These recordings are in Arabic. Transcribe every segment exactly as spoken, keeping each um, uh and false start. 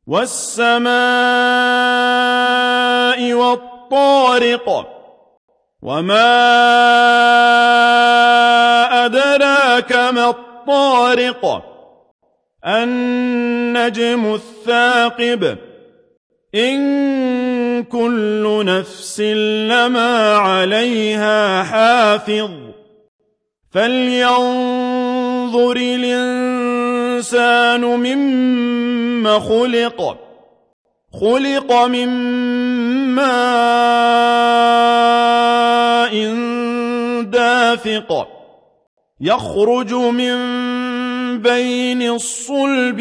وَالسَّمَاءِ وَالطَّارِقِ وَمَا أَدْرَاكَ مَا الطَّارِقُ النَّجْمُ الثَّاقِبُ إِن كُلُّ نَفْسٍ لَّمَّا عَلَيْهَا حَافِظٌ فَلْيَنظُرِ الْإِنسَانُ مِمَّ خُلِقَ خُلِقَ مِن مَّاءٍ دَافِقٍ يَخْرُجُ مِن بَيْنِ الصُّلْبِ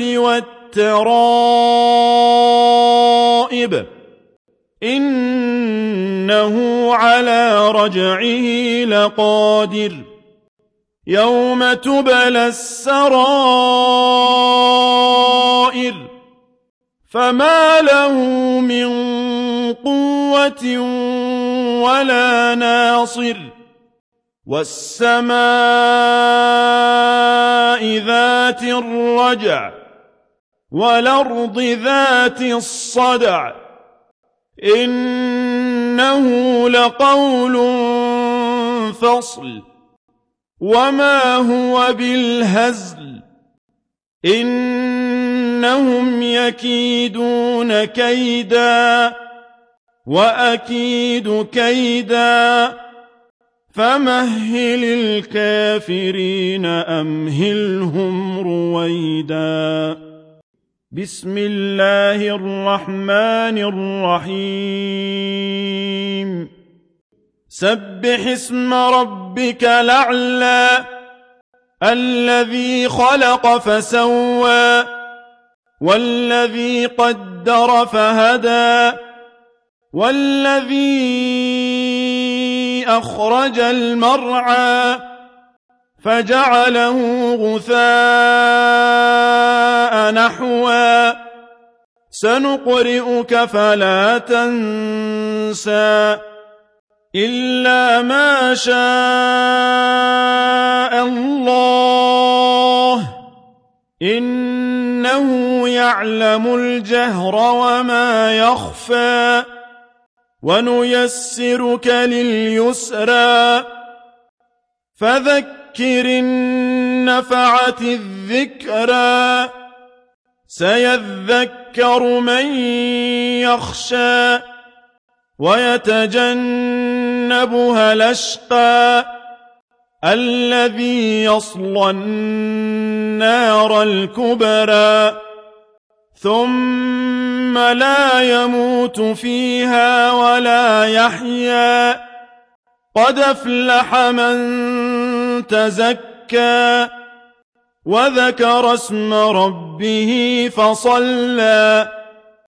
وَالتَّرَائِبِ إِنَّهُ عَلَىٰ رَجْعِهِ لَقَادِرٌ يَوْمَ تُبْلَى السَّرَائِرُ فَمَا لَهُ مِن قُوَّةٍ وَلَا نَاصِرٍ وَالسَّمَاءِ ذَاتِ الرَّجْعِ وَالْأَرْضِ ذَاتِ الصَّدْعِ إِنَّهُ لَقَوْلٌ فَصْلٌ وَمَا هُوَ بِالْهَزْلِ إِنَّهُمْ يَكِيدُونَ كَيْدًا وَأَكِيدُ كَيْدًا فَمَهِّلِ الْكَافِرِينَ أَمْهِلْهُمْ رُوَيْدًا بسم الله الرحمن الرحيم سبح اسم ربك الأعلى الذي خلق فسوى والذي قدر فهدى والذي أخرج المرعى فجعله غثاء نحوا سنقرئك فلا تنسى إلا ما شاء الله إنه يعلم الجهر وما يخفى ونيسرك لليسرى فذكر إن نفعت الذكرى سيذكر من يخشى ويتجنبها الأشقى الذي يصلى النار الكبرى ثم لا يموت فيها ولا يحيا قد أفلح من تزكى وذكر اسم ربه فصلى